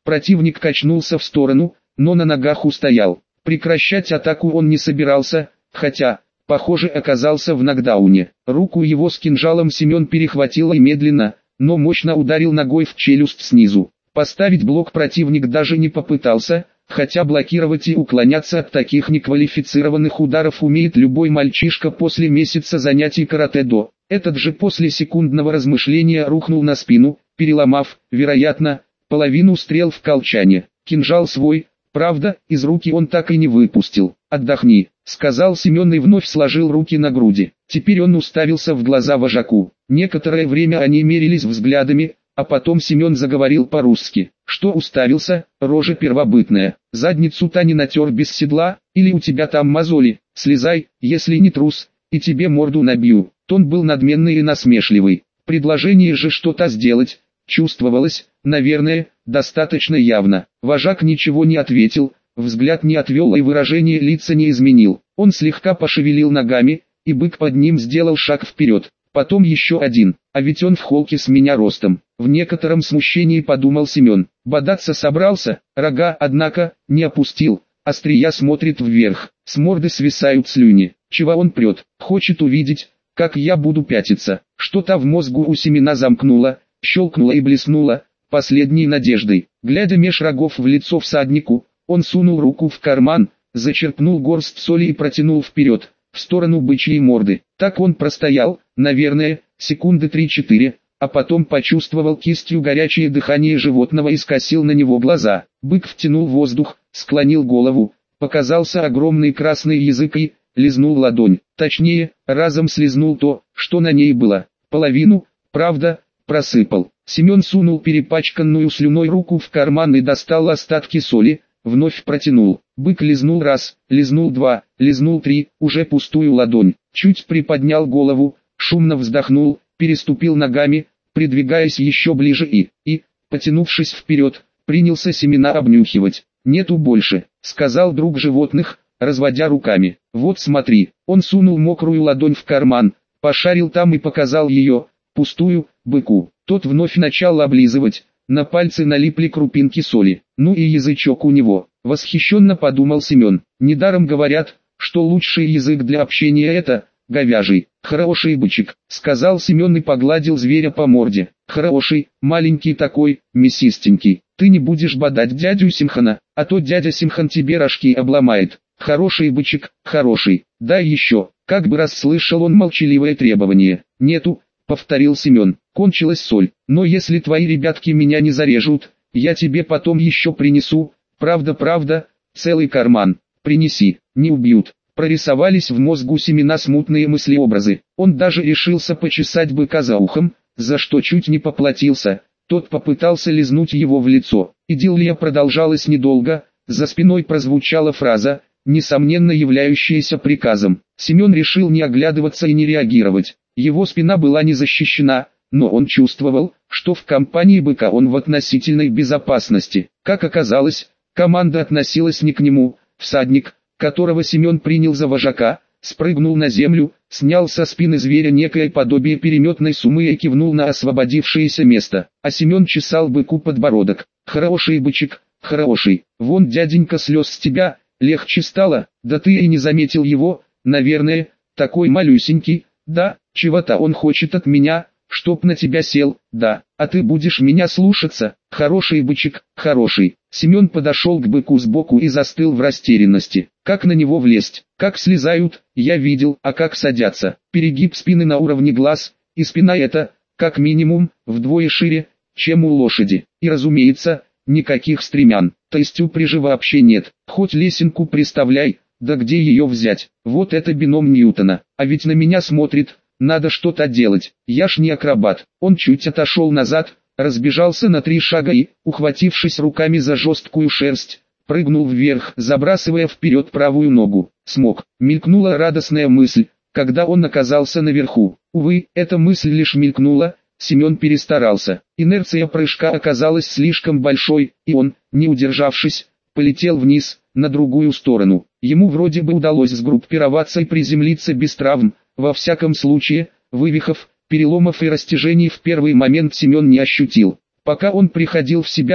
Противник качнулся в сторону, но на ногах устоял. Прекращать атаку он не собирался, хотя, похоже, оказался в нокдауне. Руку его с кинжалом Семен перехватил и медленно, но мощно ударил ногой в челюсть снизу. Поставить блок противник даже не попытался, хотя блокировать и уклоняться от таких неквалифицированных ударов умеет любой мальчишка после месяца занятий каратэ-до. Этот же после секундного размышления рухнул на спину, переломав, вероятно, половину стрел в колчане. Кинжал свой, правда, из руки он так и не выпустил. «Отдохни», — сказал Семен и вновь сложил руки на груди. Теперь он уставился в глаза вожаку. Некоторое время они мерились взглядами, а потом Семен заговорил по-русски. «Что уставился, рожа первобытная? Задницу-то не натер без седла, или у тебя там мозоли? Слезай, если не трус, и тебе морду набью». Тон был надменный и насмешливый. Предложение же что-то сделать чувствовалось, наверное, достаточно явно. Вожак ничего не ответил, взгляд не отвел и выражение лица не изменил. Он слегка пошевелил ногами, и бык под ним сделал шаг вперед. Потом еще один, а ведь он в холке с меня ростом. В некотором смущении подумал Семен. Бодаться собрался, рога, однако, не опустил. Острия смотрит вверх, с морды свисают слюни. Чего он прет? Хочет увидеть, как я буду пятиться. Что-то в мозгу у Семена замкнуло, щелкнуло и блеснуло, последней надеждой. Глядя меж рогов в лицо всаднику, он сунул руку в карман, зачерпнул горсть соли и протянул вперед, в сторону бычьей морды. Так он простоял, наверное, секунды 3-4, а потом почувствовал кистью горячее дыхание животного и скосил на него глаза. Бык втянул воздух, склонил голову, показался огромный красный язык и лизнул ладонь. Точнее, разом слизнул то, что на ней было. Половину, правда, просыпал. Семен сунул перепачканную слюной руку в карман и достал остатки соли, вновь протянул. Бык лизнул раз, лизнул два, лизнул три, уже пустую ладонь. Чуть приподнял голову, шумно вздохнул, переступил ногами, придвигаясь еще ближе и, потянувшись вперед, принялся Семена обнюхивать. «Нету больше», — сказал друг животных, разводя руками. «Вот смотри». Он сунул мокрую ладонь в карман, пошарил там и показал ее, пустую, быку. Тот вновь начал облизывать, на пальцы налипли крупинки соли. Ну и язычок у него. Восхищенно подумал Семен. Недаром говорят, что лучший язык для общения это говяжий. «Хороший бычек», — сказал Семен и погладил зверя по морде. «Хороший, маленький такой, мясистенький. Ты не будешь бодать дядю Симхана, а то дядя Симхан тебе рожки обломает. Хороший бычек, хороший. Дай еще». Как бы расслышал он молчаливое требование. «Нету», — повторил Семен. «Кончилась соль. Но если твои ребятки меня не зарежут, я тебе потом еще принесу. Правда, целый карман. Принеси, не убьют». Прорисовались в мозгу Семена смутные мысли-образы. Он даже решился почесать быка за ухом, за что чуть не поплатился. Тот попытался лизнуть его в лицо. Идиллия продолжалась недолго, за спиной прозвучала фраза, несомненно являющаяся приказом. Семен решил не оглядываться и не реагировать. Его спина была не защищена, но он чувствовал, что в компании быка он в относительной безопасности. Как оказалось, команда относилась не к нему. Всадник, которого Семен принял за вожака, спрыгнул на землю, снял со спины зверя некое подобие переметной суммы и кивнул на освободившееся место. А Семен чесал быку подбородок. «Хороший бычек, хороший. Вон дяденька слез с тебя, легче стало, да ты и не заметил его, наверное, такой малюсенький, да, чего-то он хочет от меня, чтоб на тебя сел, да, а ты будешь меня слушаться, хороший бычек, хороший». Семен подошел к быку сбоку и застыл в растерянности. Как на него влезть? Как слезают, я видел, а как садятся? Перегиб спины на уровне глаз, и спина эта, как минимум, вдвое шире, чем у лошади. И разумеется, никаких стремян, то есть упряжи вообще нет. Хоть лесенку приставляй, да где ее взять? Вот это бином Ньютона, а ведь на меня смотрит, надо что-то делать. Я ж не акробат. Он чуть отошел назад, разбежался на 3 шага и, ухватившись руками за жесткую шерсть, прыгнул вверх, забрасывая вперед правую ногу. Смог. Мелькнула радостная мысль, когда он оказался наверху. Увы, эта мысль лишь мелькнула, Семен перестарался. Инерция прыжка оказалась слишком большой, и он, не удержавшись, полетел вниз, на другую сторону. Ему вроде бы удалось сгруппироваться и приземлиться без травм, во всяком случае, вывихов, переломов и растяжений в первый момент Семен не ощутил. Пока он приходил в себя,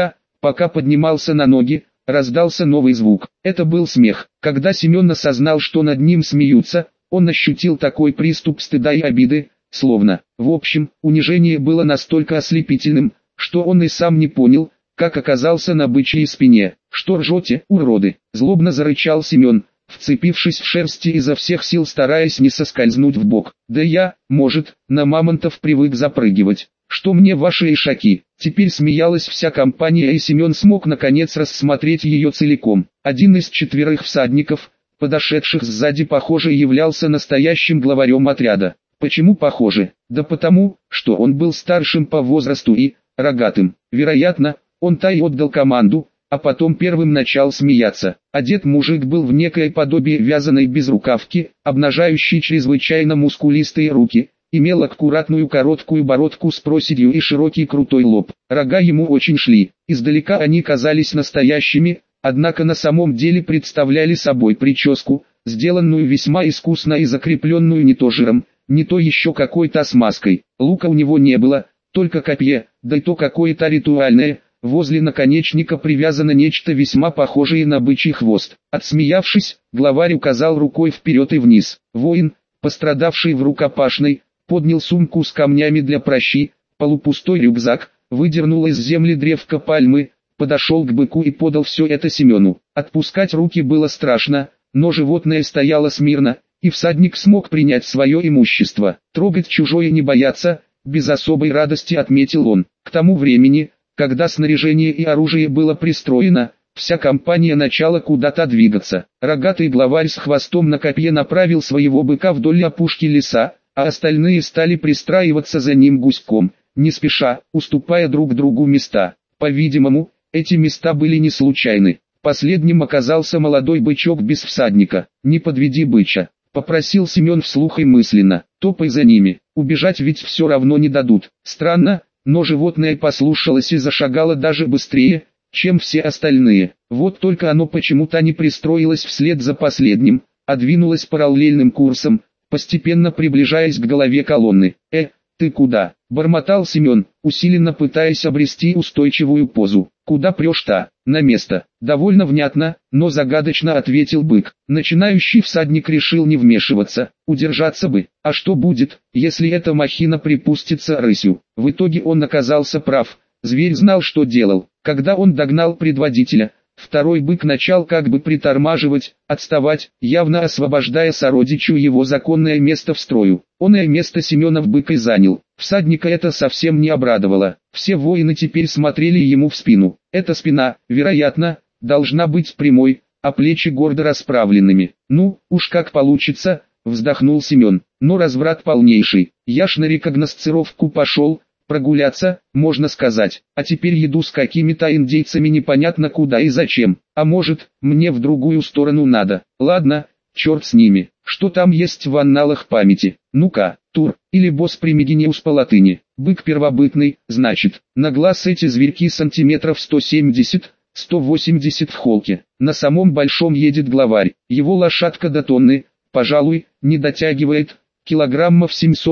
Пока поднимался на ноги, раздался новый звук. Это был смех. Когда Семен осознал, что над ним смеются, он ощутил такой приступ стыда и обиды, словно, в общем, унижение было настолько ослепительным, что он и сам не понял, как оказался на бычьей спине. «Что ржете, уроды?» – злобно зарычал Семен, вцепившись в шерсти изо всех сил, стараясь не соскользнуть в бок. «Да я, может, на мамонтов привык запрыгивать. Что мне ваши ишаки?» Теперь смеялась вся компания, и Семен смог наконец рассмотреть ее целиком. Один из 4 всадников, подошедших сзади, похоже, являлся настоящим главарем отряда. Почему похоже? Да потому, что он был старшим по возрасту и рогатым. Вероятно, он-то и отдал команду, а потом первым начал смеяться. Одет мужик был в некое подобие вязаной безрукавки, обнажающей чрезвычайно мускулистые руки, имел аккуратную короткую бородку с проседью и широкий крутой лоб. Рога ему очень шли, издалека они казались настоящими, однако на самом деле представляли собой прическу, сделанную весьма искусно и закрепленную не то жиром, не то еще какой-то смазкой. Лука у него не было, только копье, да и то какое-то ритуальное. Возле наконечника привязано нечто весьма похожее на бычий хвост. Отсмеявшись, главарь указал рукой вперед и вниз. Воин, пострадавший в рукопашной, поднял сумку с камнями для пращи, полупустой рюкзак, выдернул из земли древко пальмы, подошел к быку и подал все это Семену. Отпускать руки было страшно, но животное стояло смирно, и всадник смог принять свое имущество. Трогать чужое не бояться, без особой радости отметил он. К тому времени, когда снаряжение и оружие было пристроено, вся компания начала куда-то двигаться. Рогатый главарь с хвостом на копье направил своего быка вдоль опушки леса, а остальные стали пристраиваться за ним гуськом, не спеша, уступая друг другу места. По-видимому, эти места были не случайны. Последним оказался молодой бычок без всадника. «Не подведи быча», — попросил Семен вслух и мысленно. «Топай за ними, убежать ведь все равно не дадут». Странно, но животное послушалось и зашагало даже быстрее, чем все остальные. Вот только оно почему-то не пристроилось вслед за последним, а двинулось параллельным курсом, постепенно приближаясь к голове колонны. Ты куда?» – бормотал Семен, усиленно пытаясь обрести устойчивую позу. «Куда прешь-то?» «На место». Довольно внятно, но загадочно ответил бык. Начинающий всадник решил не вмешиваться, удержаться бы. А что будет, если эта махина припустится рысью? В итоге он оказался прав. Зверь знал, что делал. Когда он догнал предводителя, второй бык начал как бы притормаживать, отставать, явно освобождая сородичу его законное место в строю. Оное место Семена в бык и занял. Всадника это совсем не обрадовало. Все воины теперь смотрели ему в спину. Эта спина, вероятно, должна быть прямой, а плечи гордо расправленными. «Ну, уж как получится», — вздохнул Семен. «Но разврат полнейший. Я ж на рекогносцировку пошел, прогуляться, можно сказать, а теперь еду с какими-то индейцами непонятно куда и зачем. А может, мне в другую сторону надо. Ладно, черт с ними. Что там есть в анналах памяти? Ну-ка, Тур, или босс Примигениус по латыни. Бык первобытный, значит. На глаз эти зверьки сантиметров 170, 180 в холке. На самом большом едет главарь. Его лошадка до тонны, пожалуй, не дотягивает, килограммов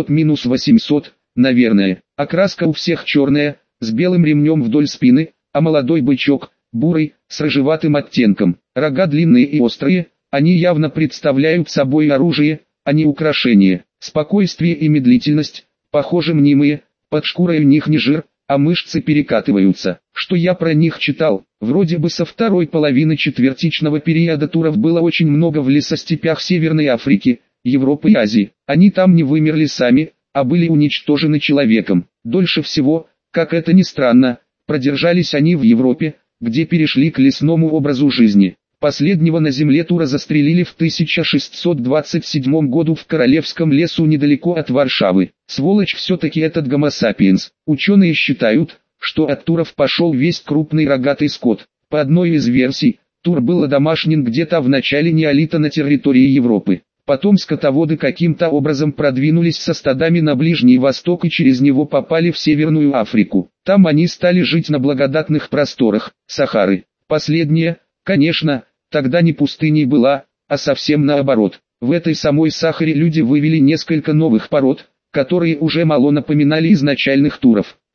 700-800, наверное. Окраска у всех черная, с белым ремнем вдоль спины, а молодой бычок, бурый, с рыжеватым оттенком. Рога длинные и острые, они явно представляют собой оружие, а не украшение. Спокойствие и медлительность, похоже, мнимые, под шкурой у них не жир, а мышцы перекатываются. Что я про них читал? Вроде бы со второй половины четвертичного периода туров было очень много в лесостепях Северной Африки, Европы и Азии. Они там не вымерли сами, а были уничтожены человеком. Дольше всего, как это ни странно, продержались они в Европе, где перешли к лесному образу жизни. Последнего на земле Тура застрелили в 1627 году в Королевском лесу недалеко от Варшавы. Сволочь все-таки этот гомо сапиенс. Ученые считают, что от туров пошел весь крупный рогатый скот. По одной из версий, Тур был одомашнен где-то в начале неолита на территории Европы. Потом скотоводы каким-то образом продвинулись со стадами на Ближний Восток и через него попали в Северную Африку. Там они стали жить на благодатных просторах Сахары. Последняя, конечно, тогда не пустыней была, а совсем наоборот. В этой самой Сахаре люди вывели несколько новых пород, которые уже мало напоминали изначальных туров.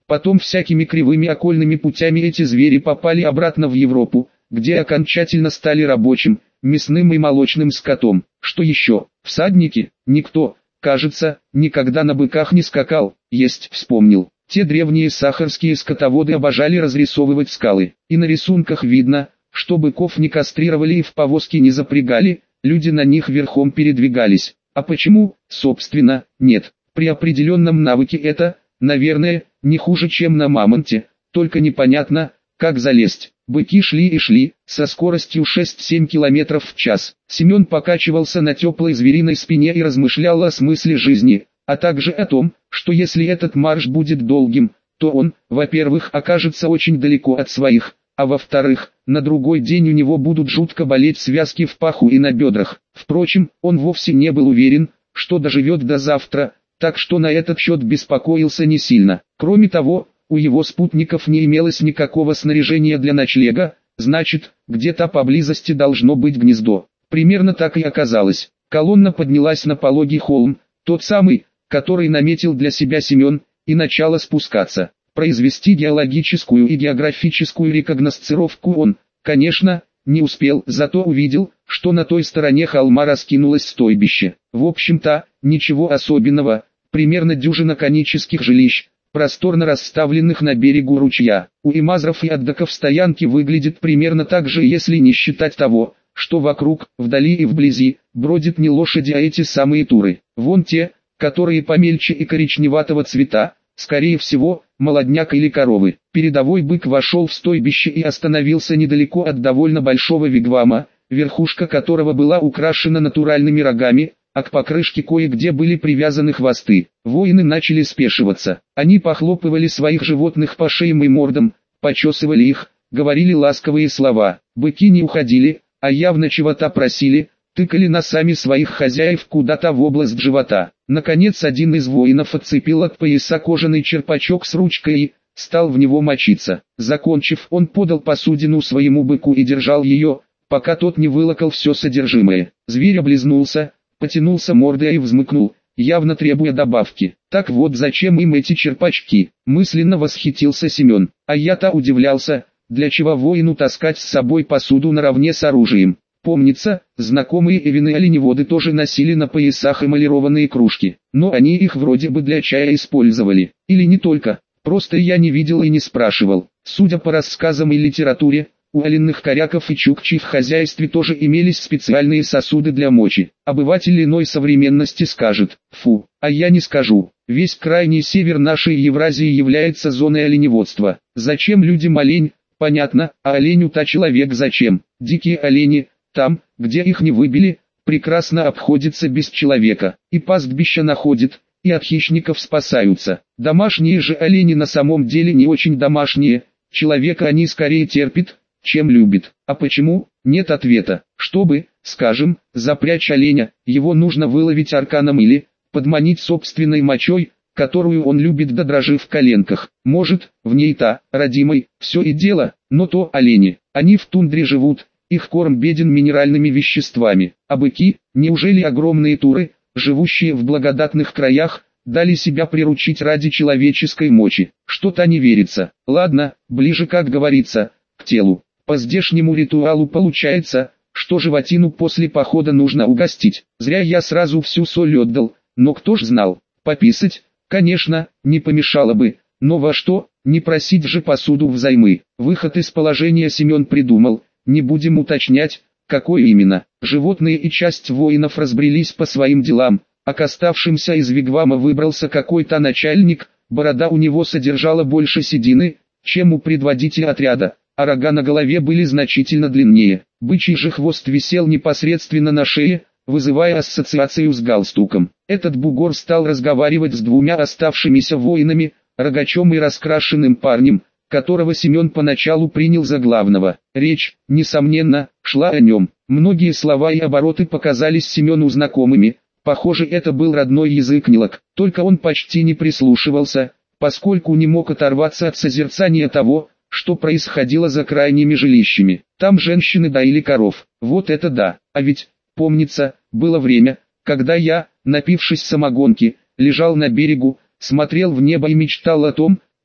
Потом всякими кривыми окольными путями эти звери попали обратно в Европу, где окончательно стали рабочим, мясным и молочным скотом. Что еще? Всадники? Никто, кажется, никогда на быках не скакал. Есть, вспомнил. Те древние сахарские скотоводы обожали разрисовывать скалы. И на рисунках видно, что быков не кастрировали и в повозки не запрягали, люди на них верхом передвигались. А почему, собственно, нет? При определенном навыке это, наверное, не хуже, чем на мамонте, только непонятно, как залезть. Быки шли и шли, со скоростью 6-7 км в час. Семен покачивался на теплой звериной спине и размышлял о смысле жизни, а также о том, что если этот марш будет долгим, то он, во-первых, окажется очень далеко от своих, а во-вторых, на другой день у него будут жутко болеть связки в паху и на бедрах. Впрочем, он вовсе не был уверен, что доживет до завтра, так что на этот счет беспокоился не сильно. Кроме того, у его спутников не имелось никакого снаряжения для ночлега, значит, где-то поблизости должно быть гнездо. Примерно так и оказалось. Колонна поднялась на пологий холм, тот самый, который наметил для себя Семен, и начала спускаться. Произвести геологическую и географическую рекогносцировку он, конечно, не успел, зато увидел, что на той стороне холма раскинулось стойбище. В общем-то, ничего особенного, примерно дюжина конических жилищ, просторно расставленных на берегу ручья. У имазров и аддаков стоянки выглядит примерно так же, если не считать того, что вокруг, вдали и вблизи, бродят не лошади, а эти самые туры. Вон те, которые помельче и коричневатого цвета, скорее всего, молодняк или коровы. Передовой бык вошел в стойбище и остановился недалеко от довольно большого вигвама, верхушка которого была украшена натуральными рогами, а к покрышке кое-где были привязаны хвосты. Воины начали спешиваться. Они похлопывали своих животных по шеям и мордам, почесывали их, говорили ласковые слова. Быки не уходили, а явно чего-то просили, тыкали носами своих хозяев куда-то в область живота. Наконец один из воинов отцепил от пояса кожаный черпачок с ручкой и стал в него мочиться. Закончив, он подал посудину своему быку и держал ее, пока тот не вылокал все содержимое. Зверь облизнулся, потянулся мордой и взмыкнул, явно требуя добавки. Так вот зачем им эти черпачки, мысленно восхитился Семен. А я-то удивлялся, для чего воину таскать с собой посуду наравне с оружием. Помнится, знакомые эвины-оленеводы тоже носили на поясах эмалированные кружки, но они их вроде бы для чая использовали. Или не только, просто я не видел и не спрашивал. Судя по рассказам и литературе, у оленных коряков и чукчей в хозяйстве тоже имелись специальные сосуды для мочи. Обыватель иной современности скажет: фу, а я не скажу. Весь крайний север нашей Евразии является зоной оленеводства. Зачем людям олень? Понятно, а оленю-то человек зачем? Дикие олени, там, где их не выбили, прекрасно обходятся без человека. И пастбища находят, и от хищников спасаются. Домашние же олени на самом деле не очень домашние, человека они скорее терпят, чем любит. А почему? Нет ответа. Чтобы, скажем, запрячь оленя, его нужно выловить арканом или подманить собственной мочой, которую он любит до дрожи в коленках. Может, в ней-то, родимой, все и дело, но то олени. Они в тундре живут, их корм беден минеральными веществами. А быки, неужели огромные туры, живущие в благодатных краях, дали себя приручить ради человеческой мочи? Что-то не верится. Ладно, ближе, как говорится, к телу. По здешнему ритуалу получается, что животину после похода нужно угостить. Зря я сразу всю соль отдал, но кто ж знал. Пописать, конечно, не помешало бы, но во что, не просить же посуду взаймы. Выход из положения Семен придумал, не будем уточнять, какой именно. Животные и часть воинов разбрелись по своим делам, а к оставшимся из вигвама выбрался какой-то начальник, борода у него содержала больше седины, чем у предводителя отряда, а рога на голове были значительно длиннее. Бычий же хвост висел непосредственно на шее, вызывая ассоциацию с галстуком. Этот бугор стал разговаривать с двумя оставшимися воинами, рогачом и раскрашенным парнем, которого Семен поначалу принял за главного. Речь, несомненно, шла о нем. Многие слова и обороты показались Семену знакомыми, похоже, это был родной язык Нилок, только он почти не прислушивался, поскольку не мог оторваться от созерцания того, что происходило за крайними жилищами. Там женщины доили коров. Вот это да, а ведь, помнится, было время, когда я, напившись самогонки, лежал на берегу, смотрел в небо и мечтал о том,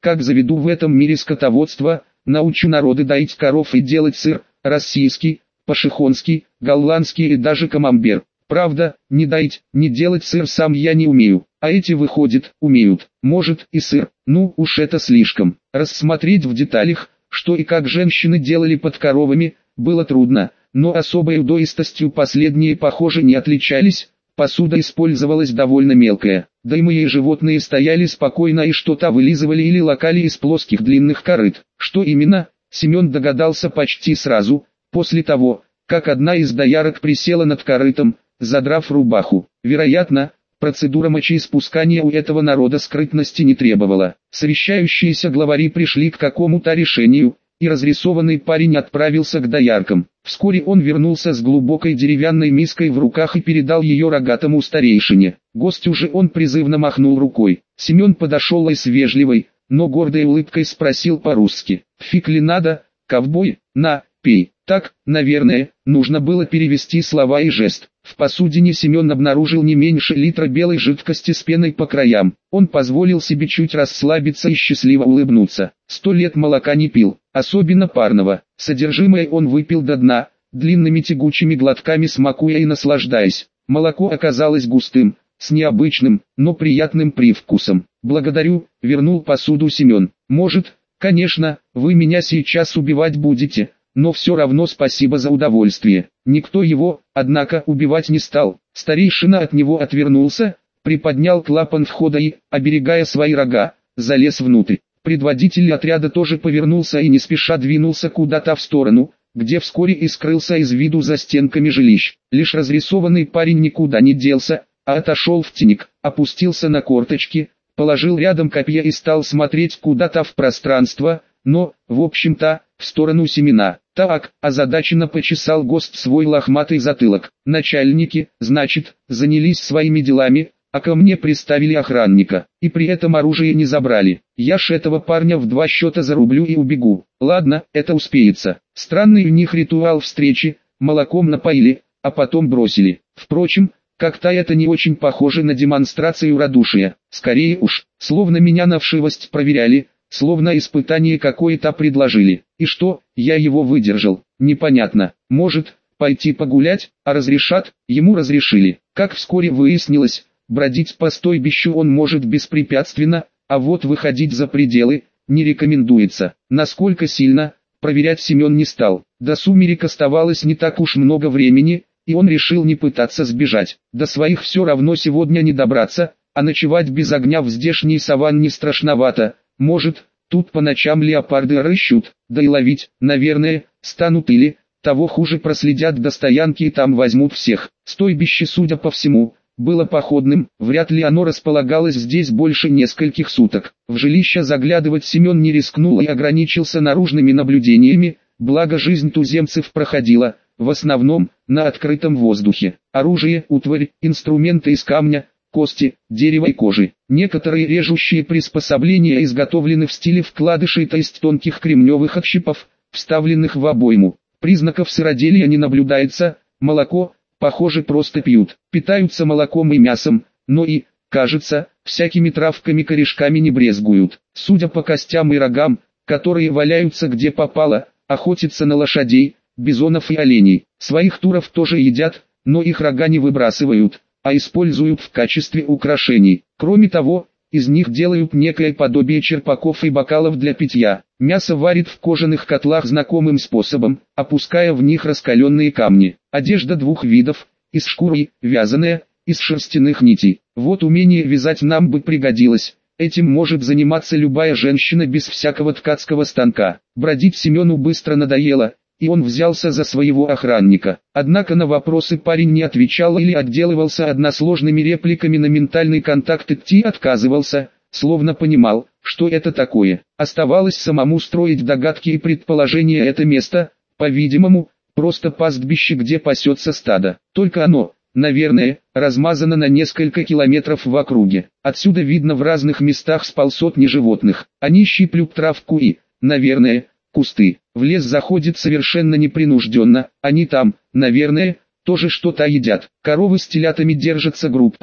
как заведу в этом мире скотоводство, научу народы доить коров и делать сыр, российский, пашихонский, голландский и даже камамбер. Правда, не доить, не делать сыр сам я не умею, а эти, выходит, умеют. Может и сыр, ну уж это слишком. Рассмотреть в деталях, что и как женщины делали под коровами, было трудно, но особой удоистостью последние, похоже, не отличались. Посуда использовалась довольно мелкая, да и мои животные стояли спокойно и что-то вылизывали или лакали из плоских длинных корыт. Что именно, Семен догадался почти сразу, после того, как одна из доярок присела над корытом, задрав рубаху. Вероятно, процедура мочеиспускания у этого народа скрытности не требовала. Совещающиеся главари пришли к какому-то решению, и разрисованный парень отправился к дояркам. Вскоре он вернулся с глубокой деревянной миской в руках и передал ее рогатому старейшине. Гостю же он призывно махнул рукой. Семен подошел и с вежливой, но гордой улыбкой спросил по-русски: «Фиг ли надо, ковбой? На, пей». Так, наверное, нужно было перевести слова и жест. В посудине Семен обнаружил не меньше литра белой жидкости с пеной по краям. Он позволил себе чуть расслабиться и счастливо улыбнуться. 100 лет молока не пил, особенно парного. Содержимое он выпил до дна, длинными тягучими глотками смакуя и наслаждаясь. Молоко оказалось густым, с необычным, но приятным привкусом. «Благодарю», — вернул посуду Семен. «Может, конечно, вы меня сейчас убивать будете, но все равно спасибо за удовольствие». Никто его, однако, убивать не стал. Старейшина от него отвернулся, приподнял клапан входа и, оберегая свои рога, залез внутрь. Предводитель отряда тоже повернулся и не спеша двинулся куда-то в сторону, где вскоре и скрылся из виду за стенками жилищ. Лишь разрисованный парень никуда не делся, а отошел в тенек, опустился на корточки, положил рядом копья и стал смотреть куда-то в пространство, но, в общем-то, в сторону Семена. «Так», озадаченно почесал гость свой лохматый затылок. «Начальники, значит, занялись своими делами, а ко мне приставили охранника, и при этом оружие не забрали. Я ж этого парня в 2 счета зарублю и убегу. Ладно, это успеется». Странный у них ритуал встречи: молоком напоили, а потом бросили. Впрочем, как-то это не очень похоже на демонстрацию радушия. Скорее уж, словно меня на вшивость проверяли, словно испытание какое-то предложили. И что, я его выдержал? Непонятно. Может, пойти погулять, а разрешат? Ему разрешили. Как вскоре выяснилось, бродить по стойбищу он может беспрепятственно, а вот выходить за пределы не рекомендуется. Насколько сильно, проверять Семен не стал. До сумерек оставалось не так уж много времени, и он решил не пытаться сбежать. До своих все равно сегодня не добраться, а ночевать без огня в здешней саванне страшновато. Может, тут по ночам леопарды рыщут, да и ловить, наверное, станут или, того хуже, проследят до стоянки и там возьмут всех. Стойбище, судя по всему, было походным, вряд ли оно располагалось здесь больше нескольких суток. В жилище заглядывать Семен не рискнул и ограничился наружными наблюдениями, благо жизнь туземцев проходила, в основном, на открытом воздухе. Оружие, утварь, инструменты из камня, кости, дерева и кожи. Некоторые режущие приспособления изготовлены в стиле вкладышей, то есть тонких кремневых отщепов, вставленных в обойму. Признаков сыроделия не наблюдается. Молоко, похоже, просто пьют. Питаются молоком и мясом, но и, кажется, всякими травками-корешками не брезгуют. Судя по костям и рогам, которые валяются где попало, охотятся на лошадей, бизонов и оленей. Своих туров тоже едят, но их рога не выбрасывают, а используют в качестве украшений. Кроме того, из них делают некое подобие черпаков и бокалов для питья. Мясо варят в кожаных котлах знакомым способом, опуская в них раскаленные камни. Одежда 2 видов: из шкуры, вязаная, из шерстяных нитей. Вот умение вязать нам бы пригодилось. Этим может заниматься любая женщина без всякого ткацкого станка. Бродить Семену быстро надоело, и он взялся за своего охранника. Однако на вопросы парень не отвечал или отделывался односложными репликами, на ментальный контакт идти отказывался, словно понимал, что это такое. Оставалось самому строить догадки и предположения. Это место, по-видимому, просто пастбище, где пасется стадо. Только оно, наверное, размазано на несколько километров в округе. Отсюда видно в разных местах с полсотни животных. Они щиплют травку и, наверное, кусты. В лес заходит совершенно непринужденно, они там, наверное, тоже что-то едят. Коровы с телятами держатся группами,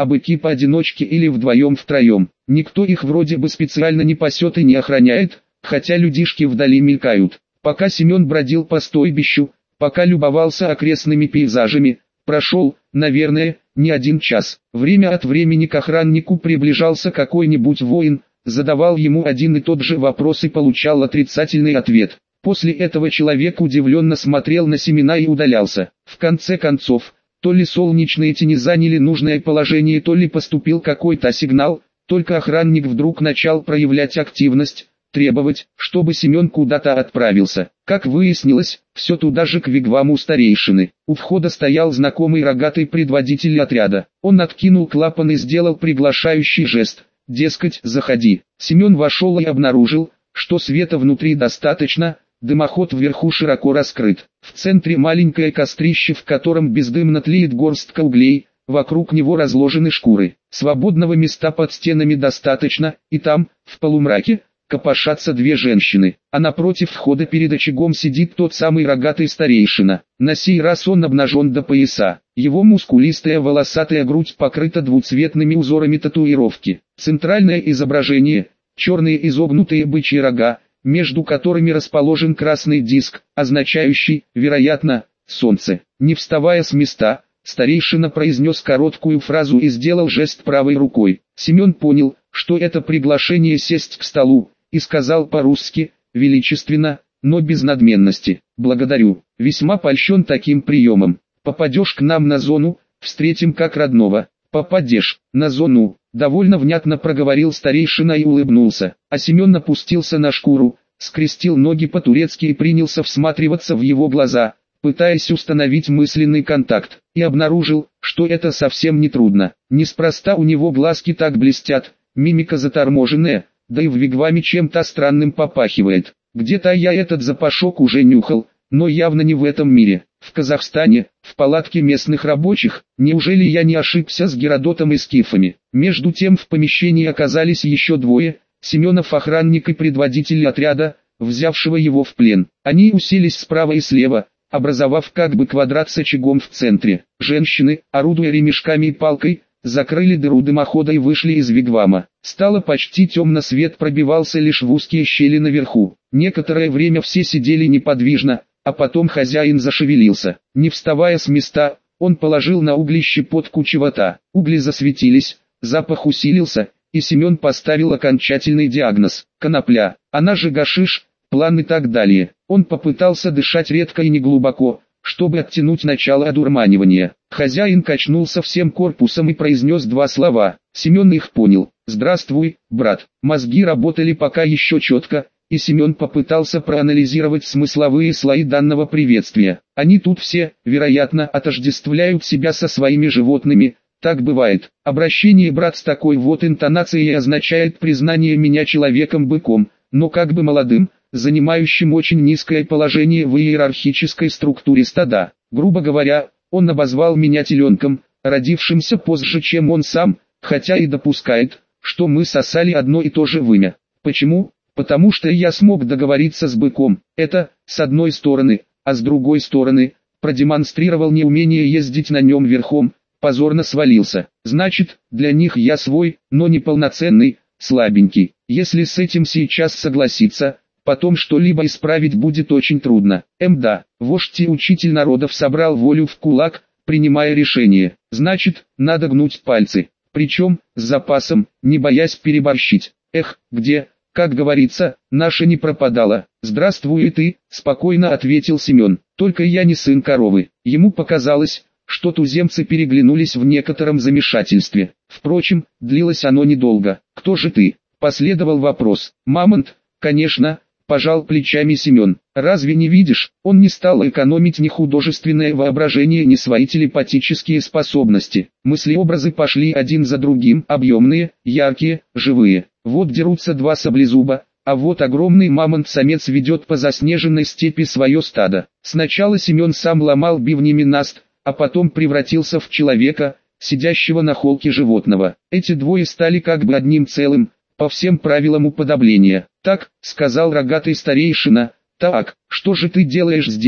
а быки поодиночке или вдвоем-втроем. Никто их вроде бы специально не пасет и не охраняет, хотя людишки вдали мелькают. Пока Семен бродил по стойбищу, пока любовался окрестными пейзажами, прошел, наверное, не 1 час. Время от времени к охраннику приближался какой-нибудь воин, задавал ему один и тот же вопрос и получал отрицательный ответ. После этого человек удивленно смотрел на семена и удалялся. В конце концов, то ли солнечные тени заняли нужное положение, то ли поступил какой-то сигнал, только охранник вдруг начал проявлять активность, требовать, чтобы Семен куда-то отправился. Как выяснилось, все туда же к вигваму старейшины. У входа стоял знакомый рогатый предводитель отряда. Он откинул клапан и сделал приглашающий жест, дескать, заходи. Семен вошел и обнаружил, что света внутри достаточно, дымоход вверху широко раскрыт. В центре маленькое кострище, в котором бездымно тлеет горстка углей, вокруг него разложены шкуры. Свободного места под стенами достаточно, и там, в полумраке, копошатся 2 женщины, а напротив входа перед очагом сидит тот самый рогатый старейшина. На сей раз он обнажен до пояса. Его мускулистая волосатая грудь покрыта двуцветными узорами татуировки. Центральное изображение – черные изогнутые бычьи рога, между которыми расположен красный диск, означающий, вероятно, солнце. Не вставая с места, старейшина произнес короткую фразу и сделал жест правой рукой. Семен понял, что это приглашение сесть к столу, и сказал по-русски, величественно, но без надменности: «Благодарю, весьма польщен таким приемом. Попадешь к нам на зону, встретим как родного». «Попадешь на зону», — довольно внятно проговорил старейшина и улыбнулся, а Семен опустился на шкуру, скрестил ноги по-турецки и принялся всматриваться в его глаза, пытаясь установить мысленный контакт, и обнаружил, что это совсем не трудно. Неспроста у него глазки так блестят, мимика заторможенная, да и в вигваме чем-то странным попахивает. Где-то я этот запашок уже нюхал, но явно не в этом мире. В Казахстане, в палатке местных рабочих. Неужели я не ошибся с Геродотом и скифами? Между тем в помещении оказались еще 2, Семенов охранник и предводитель отряда, взявшего его в плен. Они уселись справа и слева, образовав как бы квадрат с очагом в центре. Женщины, орудуя ремешками и палкой, закрыли дыру дымохода и вышли из вигвама. Стало почти темно, свет пробивался лишь в узкие щели наверху. Некоторое время все сидели неподвижно, а потом хозяин зашевелился. Не вставая с места, он положил на угли щепотку чевота. Угли засветились, запах усилился, и Семен поставил окончательный диагноз: конопля, она же гашиш, план и так далее. Он попытался дышать редко и неглубоко, чтобы оттянуть начало одурманивания. Хозяин качнулся всем корпусом и произнес 2 слова. Семен их понял: «Здравствуй, брат». Мозги работали пока еще четко, и Семен попытался проанализировать смысловые слои данного приветствия. Они тут все, вероятно, отождествляют себя со своими животными. Так бывает. Обращение «брат» с такой вот интонацией означает признание меня человеком-быком, но как бы молодым, занимающим очень низкое положение в иерархической структуре стада. Грубо говоря, он обозвал меня теленком, родившимся позже, чем он сам, хотя и допускает, что мы сосали одно и то же вымя. Почему? Потому что я смог договориться с быком. Это, с одной стороны, а с другой стороны, продемонстрировал неумение ездить на нем верхом, позорно свалился. Значит, для них я свой, но неполноценный, слабенький. Если с этим сейчас согласиться, потом что-либо исправить будет очень трудно. Да, вождь и учитель народов собрал волю в кулак, принимая решение. Значит, надо гнуть пальцы. Причем, с запасом, не боясь переборщить. Где, как говорится, наша не пропадала. «Здравствуй и ты», — спокойно ответил Семен. «Только я не сын коровы». Ему показалось, что туземцы переглянулись в некотором замешательстве. Впрочем, длилось оно недолго. «Кто же ты?» — последовал вопрос. «Мамонт, конечно», — пожал плечами Семен. «Разве не видишь?» Он не стал экономить ни художественное воображение, ни свои телепатические способности. Мыслеобразы пошли один за другим, объемные, яркие, живые. Вот дерутся 2 саблезуба, а вот огромный мамонт-самец ведет по заснеженной степи свое стадо. Сначала Семен сам ломал бивнями наст, а потом превратился в человека, сидящего на холке животного. Эти 2 стали как бы одним целым, по всем правилам уподобления. «Так», — сказал рогатый старейшина. «Так, что же ты делаешь здесь?»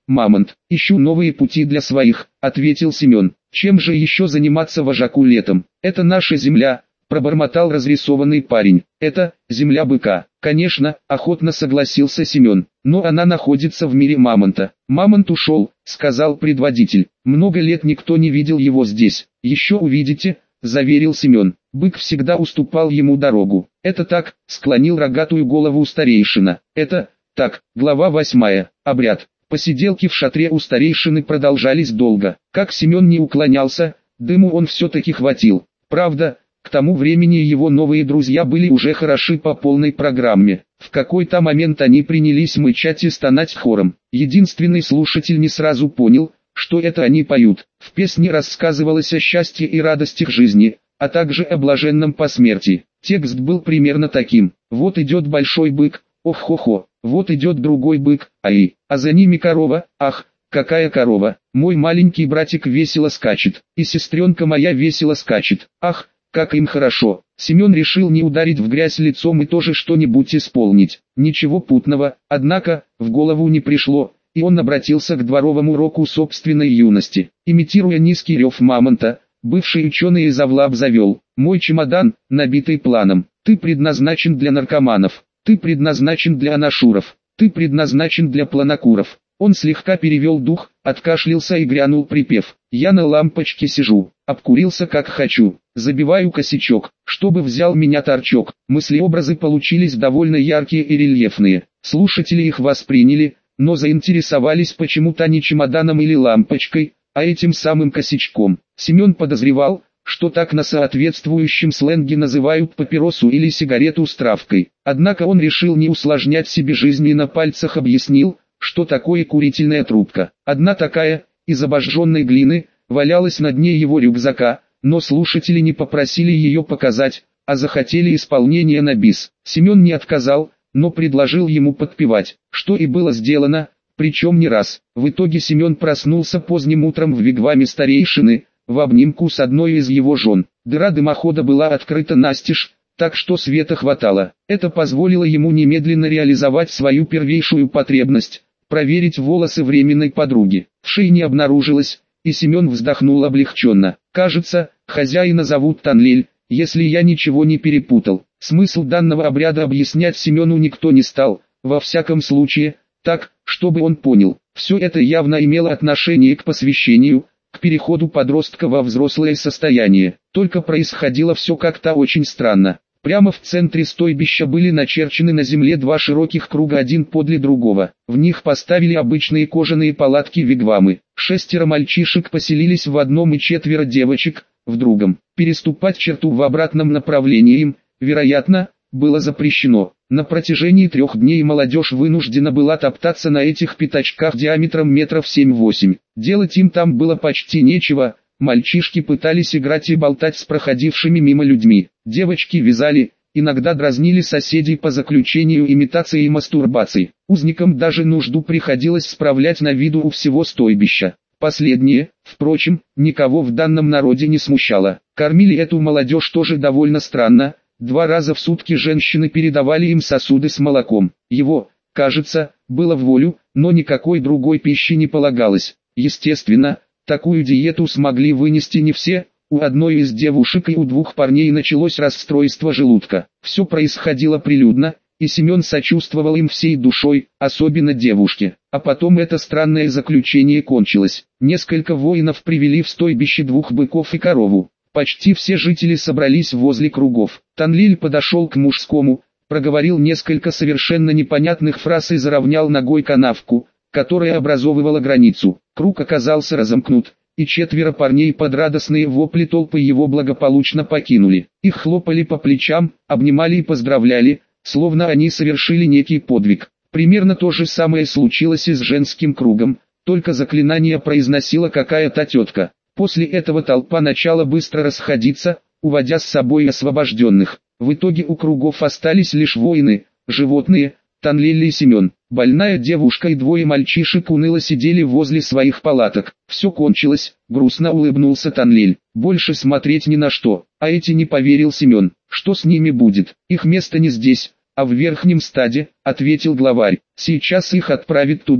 Мамонт. Ищу новые пути для своих, ответил Семен. Чем же еще заниматься вожаку летом? Это наша земля, пробормотал разрисованный парень. Это земля быка. Конечно, охотно согласился Семен. Но она находится в мире мамонта. Мамонт ушел, сказал предводитель. Много лет никто не видел его здесь. Еще увидите, заверил Семен. Бык всегда уступал ему дорогу. Это так, склонил рогатую голову старейшина. Это так. Глава 8. Обряд. Посиделки в шатре у старейшины продолжались долго. Как Семен не уклонялся, дыму он все-таки хватил. Правда, к тому времени его новые друзья были уже хороши по полной программе. В какой-то момент они принялись мычать и стонать хором. Единственный слушатель не сразу понял, что это они поют. В песне рассказывалось о счастье и радостях жизни, а также о блаженном посмертии. Текст был примерно таким: вот идет большой бык, ох-хо-хо, вот идет другой бык, ай, а за ними корова, ах, какая корова, мой маленький братик весело скачет, и сестренка моя весело скачет, ах, как им хорошо. Семен решил не ударить в грязь лицом и тоже что-нибудь исполнить. Ничего путного, однако, в голову не пришло, и он обратился к дворовому року собственной юности. Имитируя низкий рев мамонта, бывший ученый из Авлаб завел: «Мой чемодан, набитый планом, ты предназначен для наркоманов, ты предназначен для анашуров, ты предназначен для планокуров». Он слегка перевел дух, откашлялся и грянул припев: «Я на лампочке сижу, обкурился как хочу, забиваю косячок, чтобы взял меня торчок». Мысли-образы получились довольно яркие и рельефные. Слушатели их восприняли, но заинтересовались почему-то не чемоданом или лампочкой, а этим самым косячком. Семен подозревал, что так на соответствующем сленге называют папиросу или сигарету с травкой. Однако он решил не усложнять себе жизнь и на пальцах объяснил, что такое курительная трубка. Одна такая, из обожженной глины, валялась на дне его рюкзака, но слушатели не попросили ее показать, а захотели исполнения на бис. Семен не отказал, но предложил ему подпевать, что и было сделано, причем не раз. В итоге Семен проснулся поздним утром в вигваме старейшины, в обнимку с одной из его жен. Дыра дымохода была открыта настежь, так что света хватало. Это позволило ему немедленно реализовать свою первейшую потребность – проверить волосы временной подруги. В шее не обнаружилось, и Семен вздохнул облегченно. Кажется, хозяина зовут Танлель, если я ничего не перепутал. Смысл данного обряда объяснять Семену никто не стал, во всяком случае, так, чтобы он понял. Все это явно имело отношение к посвящению, к переходу подростка во взрослое состояние. Только происходило все как-то очень странно. Прямо в центре стойбища были начерчены на земле два широких круга один подле другого. В них поставили обычные кожаные палатки-вигвамы. 6 мальчишек поселились в одном и 4 девочек в другом. Переступать черту в обратном направлении им, вероятно, было запрещено. На протяжении 3 дней молодежь вынуждена была топтаться на этих пятачках диаметром метров 7-8. Делать им там было почти нечего. Мальчишки пытались играть и болтать с проходившими мимо людьми. Девочки вязали, иногда дразнили соседей по заключению имитации и мастурбации. Узникам даже нужду приходилось справлять на виду у всего стойбища. Последнее, впрочем, никого в данном народе не смущало. Кормили эту молодежь тоже довольно странно. 2 раза в сутки женщины передавали им сосуды с молоком. Его, кажется, было в волю, но никакой другой пищи не полагалось. Естественно, такую диету смогли вынести не все. У одной из девушек и у 2 парней началось расстройство желудка. Все происходило прилюдно, и Семен сочувствовал им всей душой, особенно девушке. А потом это странное заключение кончилось. Несколько воинов привели в стойбище 2 быков и корову. Почти все жители собрались возле кругов. Танлиль подошел к мужскому, проговорил несколько совершенно непонятных фраз и заровнял ногой канавку, которая образовывала границу. Круг оказался разомкнут, и 4 парней под радостные вопли толпы его благополучно покинули. Их хлопали по плечам, обнимали и поздравляли, словно они совершили некий подвиг. Примерно то же самое случилось и с женским кругом, только заклинание произносила какая-то тетка. После этого толпа начала быстро расходиться, уводя с собой освобожденных. В итоге у кругов остались лишь воины, животные, Танлель и Семен. Больная девушка и 2 мальчишек уныло сидели возле своих палаток. Все кончилось, грустно улыбнулся Танлель. Больше смотреть ни на что. А эти не поверил Семен. Что с ними будет? Их место не здесь, а в верхнем стаде, ответил главарь. Сейчас их отправят туда.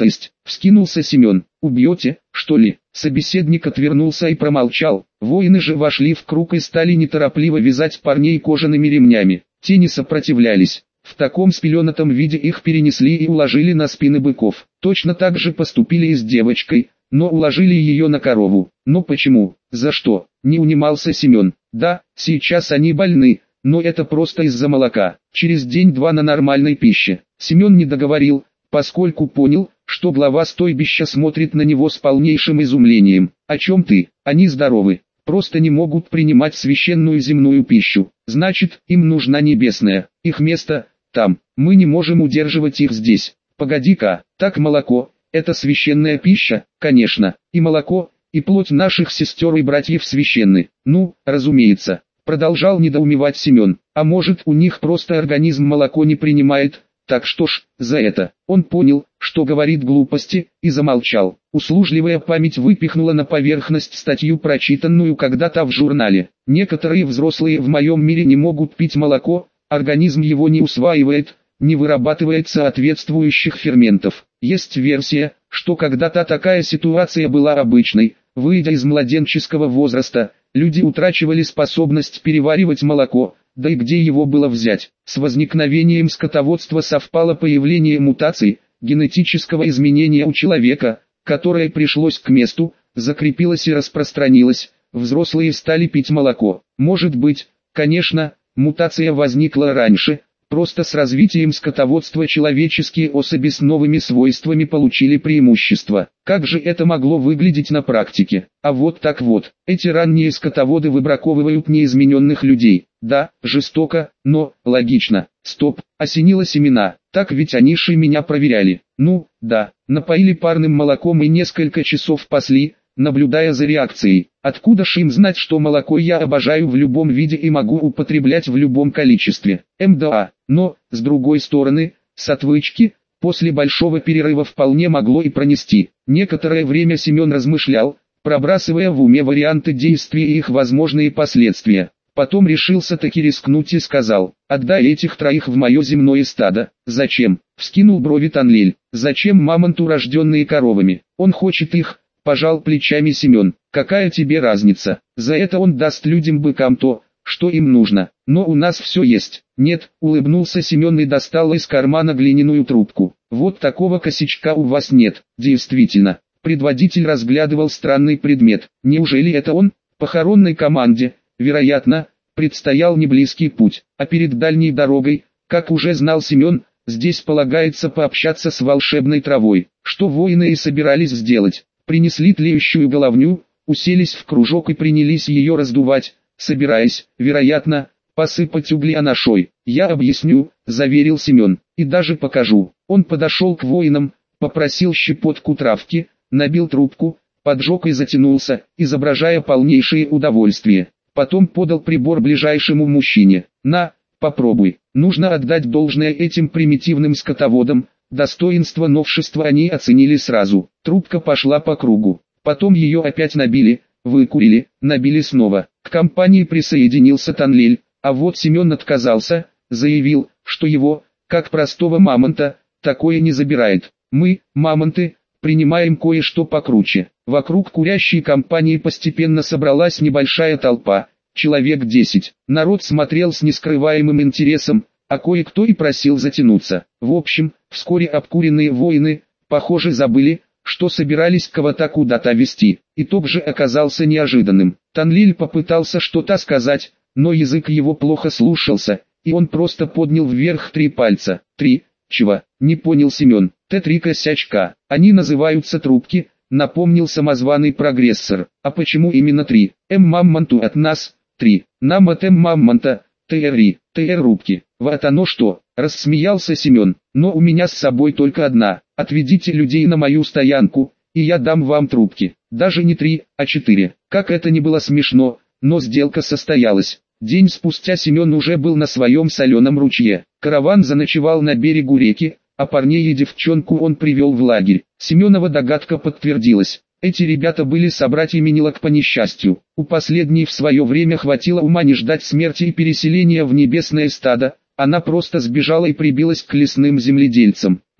То есть, вскинулся Семен. Убьете, что ли? Собеседник отвернулся и промолчал. Воины же вошли в круг и стали неторопливо вязать парней кожаными ремнями. Те не сопротивлялись. В таком спеленатом виде их перенесли и уложили на спины быков. Точно так же поступили и с девочкой, но уложили ее на корову. Но почему? За что? Не унимался Семен. Да, сейчас они больны, но это просто из-за молока. Через день-два на нормальной пище. Семен не договорил, поскольку понял, что глава стойбища смотрит на него с полнейшим изумлением. «О чем ты? Они здоровы, просто не могут принимать священную земную пищу. Значит, им нужна небесная. Их место там. Мы не можем удерживать их здесь. Погоди-ка, так молоко – это священная пища, конечно. И молоко, и плоть наших сестер и братьев священны. Ну, разумеется». Продолжал недоумевать Семен. А может, у них просто организм молоко не принимает? Так что ж, за это. Он понял, что говорит глупости, и замолчал. Услужливая память выпихнула на поверхность статью, прочитанную когда-то в журнале. Некоторые взрослые в моем мире не могут пить молоко, организм его не усваивает, не вырабатывает соответствующих ферментов. Есть версия, что когда-то такая ситуация была обычной. Выйдя из младенческого возраста, люди утрачивали способность переваривать молоко. Да и где его было взять? С возникновением скотоводства совпало появление мутаций, генетического изменения у человека, которое пришлось к месту, закрепилось и распространилось. Взрослые стали пить молоко. Может быть, конечно, мутация возникла раньше, просто с развитием скотоводства человеческие особи с новыми свойствами получили преимущество. Как же это могло выглядеть на практике? А вот так вот, эти ранние скотоводы выбраковывают неизмененных людей. Да, жестоко, но логично. Стоп, осенило семена. Так ведь они же меня проверяли. Ну, да, напоили парным молоком и несколько часов пасли, наблюдая за реакцией. Откуда ж им знать, что молоко я обожаю в любом виде и могу употреблять в любом количестве? МДА. Но, с другой стороны, с отвычки, после большого перерыва вполне могло и пронести. Некоторое время Семен размышлял, пробрасывая в уме варианты действий и их возможные последствия. Потом решился таки рискнуть и сказал: «Отдай этих троих в мое земное стадо». «Зачем?» — вскинул брови Танлиль. «Зачем мамонту, рожденные коровами? Он хочет их», — пожал плечами Семен. «Какая тебе разница? За это он даст людям-быкам то, что им нужно. Но у нас все есть». «Нет», — улыбнулся Семен и достал из кармана глиняную трубку. «Вот такого косячка у вас нет». Действительно, предводитель разглядывал странный предмет. Неужели это он? Похоронной команде, вероятно, предстоял неблизкий путь. А перед дальней дорогой, как уже знал Семен, здесь полагается пообщаться с волшебной травой. Что воины и собирались сделать. Принесли тлеющую головню, уселись в кружок и принялись ее раздувать, собираясь, вероятно, посыпать угли анашой. «Я объясню», — заверил Семен, — «и даже покажу». Он подошел к воинам, попросил щепотку травки, набил трубку, поджег и затянулся, изображая полнейшее удовольствие. Потом подал прибор ближайшему мужчине. «На, попробуй». Нужно отдать должное этим примитивным скотоводам, достоинство новшества они оценили сразу. Трубка пошла по кругу. Потом ее опять набили, выкурили, набили снова. К компании присоединился Танлиль, а вот Семен отказался, заявил, что его, как простого мамонта, такое не забирает. «Мы, мамонты, принимаем кое-что покруче». Вокруг курящей компании постепенно собралась небольшая толпа, человек 10. Народ смотрел с нескрываемым интересом, а кое-кто и просил затянуться. В общем, вскоре обкуренные воины, похоже, забыли, что собирались кого-то куда-то вести. Итог же оказался неожиданным. Танлиль попытался что-то сказать, но язык его плохо слушался, и он просто поднял вверх 3 пальца. «3? Чего?» — не понял Семен. «Т3 косячка. Они называются трубки», — напомнил самозваный прогрессор. «А почему именно 3? Мамонту от нас 3. Нам от мамонта, ТРИ, ТР-рубки». «Вот оно что!» — рассмеялся Семен. «Но у меня с собой только одна. Отведите людей на мою стоянку, и я дам вам трубки. Даже не 3, а 4. Как это ни было смешно, но сделка состоялась. День спустя Семен уже был на своем соленом ручье. Караван заночевал на берегу реки, а парней и девчонку он привел в лагерь. Семенова догадка подтвердилась. Эти ребята были собратьями Нилок по несчастью. У последней в свое время хватило ума не ждать смерти и переселения в небесное стадо. Она просто сбежала и прибилась к лесным земледельцам.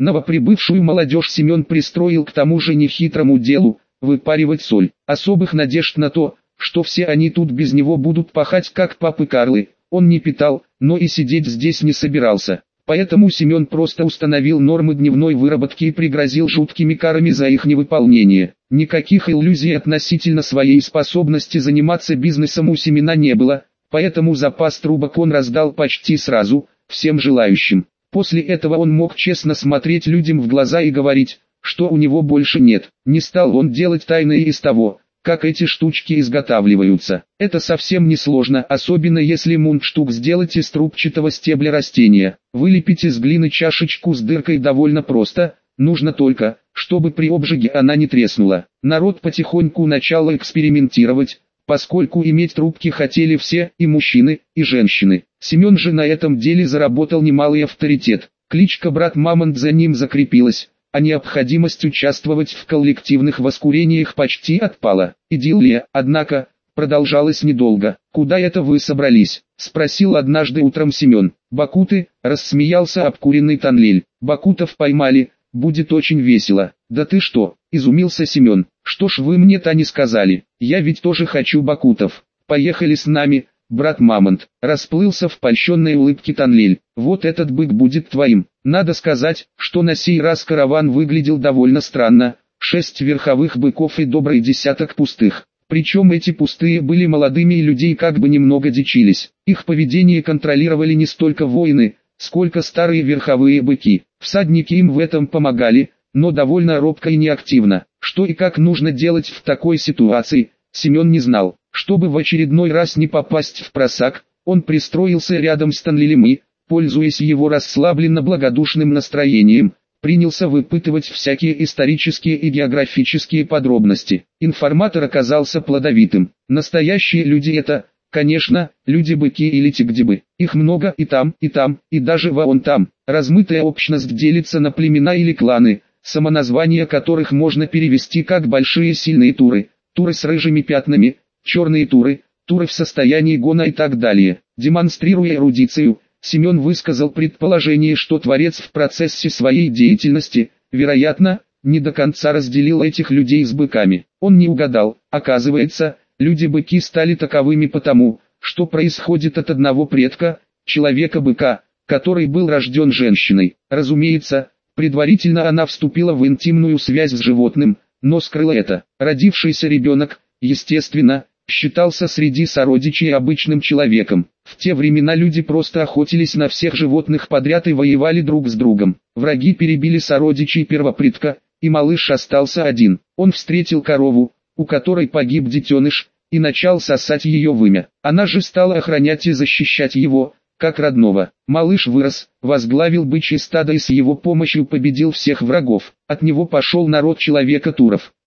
Новоприбывшую молодежь Семен пристроил к тому же нехитрому делу – выпаривать соль. Особых надежд на то, что все они тут без него будут пахать как папы Карлы, он не питал, но и сидеть здесь не собирался. Поэтому Семен просто установил нормы дневной выработки и пригрозил жуткими карами за их невыполнение. Никаких иллюзий относительно своей способности заниматься бизнесом у Семена не было, поэтому запас трубок он раздал почти сразу, всем желающим. После этого он мог честно смотреть людям в глаза и говорить, что у него больше нет. Не стал он делать тайны из того, как эти штучки изготавливаются. Это совсем не сложно, особенно если мундштук сделать из трубчатого стебля растения. Вылепить из глины чашечку с дыркой довольно просто, нужно только, чтобы при обжиге она не треснула. Народ потихоньку начал экспериментировать, поскольку иметь трубки хотели все, и мужчины, и женщины. Семен же на этом деле заработал немалый авторитет. Кличка «Брат Мамонт» за ним закрепилась, а необходимость участвовать в коллективных воскурениях почти отпала. Идиллия, однако, продолжалась недолго. «Куда это вы собрались?» — спросил однажды утром Семен. «Бакуты», — рассмеялся обкуренный Танлиль. «Бакутов поймали, будет очень весело». «Да ты что?» — изумился Семен. «Что ж вы мне-то не сказали? Я ведь тоже хочу бакутов. Поехали с нами, брат Мамонт». Расплылся в польщенной улыбке Танлиль. «Вот этот бык будет твоим». Надо сказать, что на сей раз караван выглядел довольно странно. 6 верховых быков и добрый десяток пустых. Причем эти пустые были молодыми и людей как бы немного дичились. Их поведение контролировали не столько воины, сколько старые верховые быки. Всадники им в этом помогали, но довольно робко и неактивно. Что и как нужно делать в такой ситуации, Семен не знал. Чтобы в очередной раз не попасть в просак, он пристроился рядом с Танлилем и, пользуясь его расслабленно-благодушным настроением, принялся выпытывать всякие исторические и географические подробности. Информатор оказался плодовитым. Настоящие люди это, конечно, люди-быки или тигдибы. Их много и там, и даже вон там. Размытая общность делится на племена или кланы, самоназвания которых можно перевести как большие сильные туры, туры с рыжими пятнами, черные туры, туры в состоянии гона и так далее. Демонстрируя эрудицию, Семен высказал предположение, что Творец в процессе своей деятельности, вероятно, не до конца разделил этих людей с быками. Он не угадал. Оказывается, люди-быки стали таковыми потому, что происходит от одного предка, человека-быка, который был рожден женщиной. Разумеется, предварительно она вступила в интимную связь с животным, но скрыла это. Родившийся ребенок, естественно, считался среди сородичей обычным человеком. В те времена люди просто охотились на всех животных подряд и воевали друг с другом. Враги перебили сородичей первопредка, и малыш остался один. Он встретил корову, у которой погиб детеныш, и начал сосать ее вымя. Она же стала охранять и защищать его, как родного. Малыш вырос, возглавил бычье стадо и с его помощью победил всех врагов. От него пошел народ человека-туров.